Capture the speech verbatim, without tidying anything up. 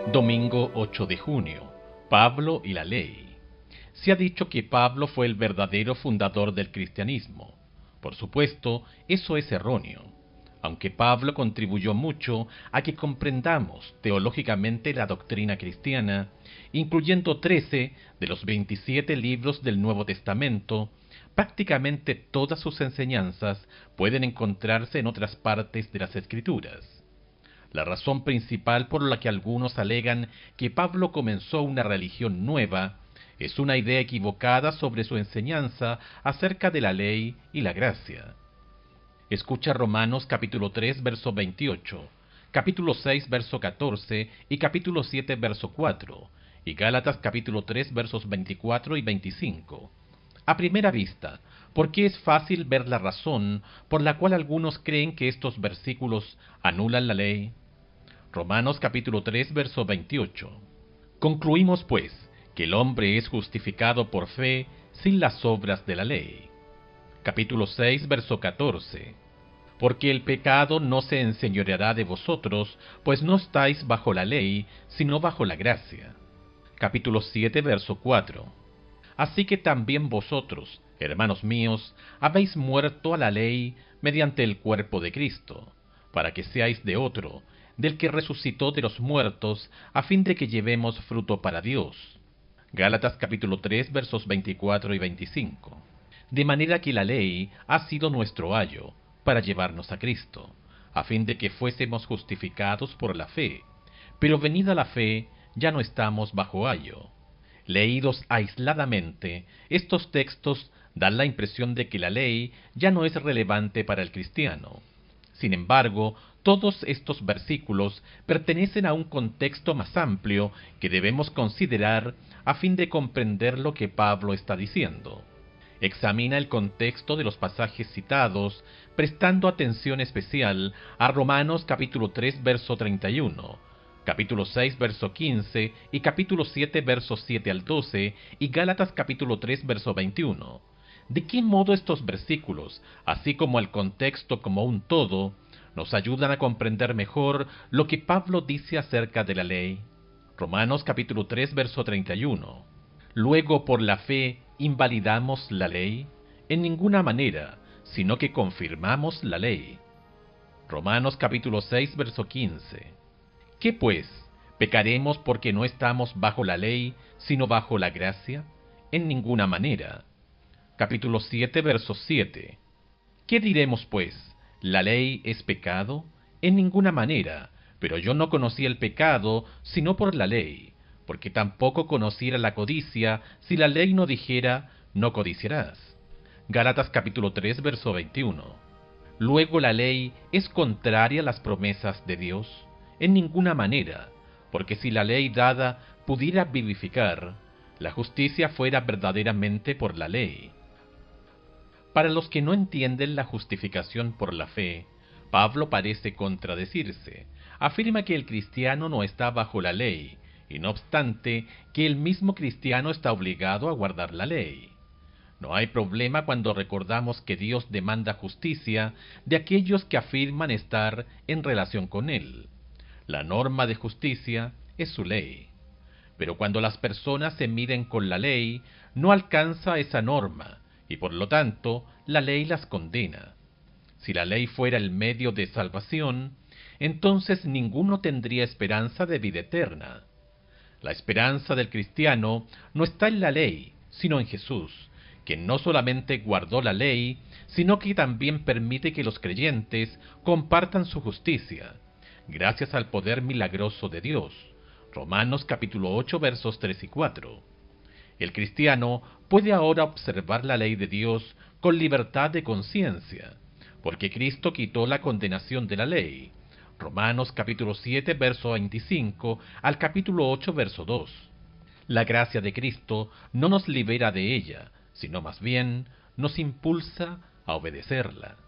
Domingo ocho de junio. Pablo y la ley. Se ha dicho que Pablo fue el verdadero fundador del cristianismo. Por supuesto, eso es erróneo. Aunque Pablo contribuyó mucho a que comprendamos teológicamente la doctrina cristiana, incluyendo trece de los veintisiete libros del Nuevo Testamento, prácticamente todas sus enseñanzas pueden encontrarse en otras partes de las Escrituras. La razón principal por la que algunos alegan que Pablo comenzó una religión nueva es una idea equivocada sobre su enseñanza acerca de la ley y la gracia. Escucha Romanos capítulo tres, verso veintiocho, capítulo seis, verso catorce y capítulo siete, verso cuatro, y Gálatas capítulo tres, versos veinticuatro y veinticinco. A primera vista, ¿por qué es fácil ver la razón por la cual algunos creen que estos versículos anulan la ley? Romanos capítulo tres, verso veintiocho. Concluimos, pues, que el hombre es justificado por fe sin las obras de la ley. Capítulo seis, verso catorce. Porque el pecado no se enseñoreará de vosotros, pues no estáis bajo la ley, sino bajo la gracia. Capítulo siete, verso cuatro. Así que también vosotros, hermanos míos, habéis muerto a la ley mediante el cuerpo de Cristo, para que seáis de otro, del que resucitó de los muertos, a fin de que llevemos fruto para Dios. Gálatas capítulo tres, versos veinticuatro y veinticinco. De manera que la ley ha sido nuestro ayo, para llevarnos a Cristo, a fin de que fuésemos justificados por la fe. Pero venida la fe, ya no estamos bajo ayo. Leídos aisladamente, estos textos dan la impresión de que la ley ya no es relevante para el cristiano. Sin embargo, todos estos versículos pertenecen a un contexto más amplio que debemos considerar a fin de comprender lo que Pablo está diciendo. Examina el contexto de los pasajes citados, prestando atención especial a Romanos capítulo tres, verso treinta y uno, capítulo seis, verso quince y capítulo siete, versos siete al doce y Gálatas capítulo tres, verso veintiuno. ¿De qué modo estos versículos, así como el contexto como un todo, nos ayudan a comprender mejor lo que Pablo dice acerca de la ley? Romanos capítulo tres, verso treinta y uno. Luego, por la fe, ¿invalidamos la ley? En ninguna manera, sino que confirmamos la ley. Romanos capítulo seis, verso quince. ¿Qué pues? ¿Pecaremos porque no estamos bajo la ley, sino bajo la gracia? En ninguna manera. Capítulo siete, verso siete. ¿Qué diremos pues? ¿La ley es pecado? En ninguna manera, pero yo no conocí el pecado, sino por la ley, porque tampoco conociera la codicia, si la ley no dijera, no codiciarás. Gálatas capítulo tres, verso veintiuno. Luego la ley es contraria a las promesas de Dios. En ninguna manera, porque si la ley dada pudiera vivificar, la justicia fuera verdaderamente por la ley. Para los que no entienden la justificación por la fe, Pablo parece contradecirse. Afirma que el cristiano no está bajo la ley, y no obstante, que el mismo cristiano está obligado a guardar la ley. No hay problema cuando recordamos que Dios demanda justicia de aquellos que afirman estar en relación con Él. La norma de justicia es su ley. Pero cuando las personas se miden con la ley, no alcanza esa norma, y por lo tanto, la ley las condena. Si la ley fuera el medio de salvación, entonces ninguno tendría esperanza de vida eterna. La esperanza del cristiano no está en la ley, sino en Jesús, que no solamente guardó la ley, sino que también permite que los creyentes compartan su justicia, gracias al poder milagroso de Dios. Romanos capítulo ocho, versos tres y cuatro. El cristiano puede ahora observar la ley de Dios con libertad de conciencia, porque Cristo quitó la condenación de la ley. Romanos capítulo siete, verso veinticinco al capítulo ocho, verso dos. La gracia de Cristo no nos libera de ella, sino más bien nos impulsa a obedecerla.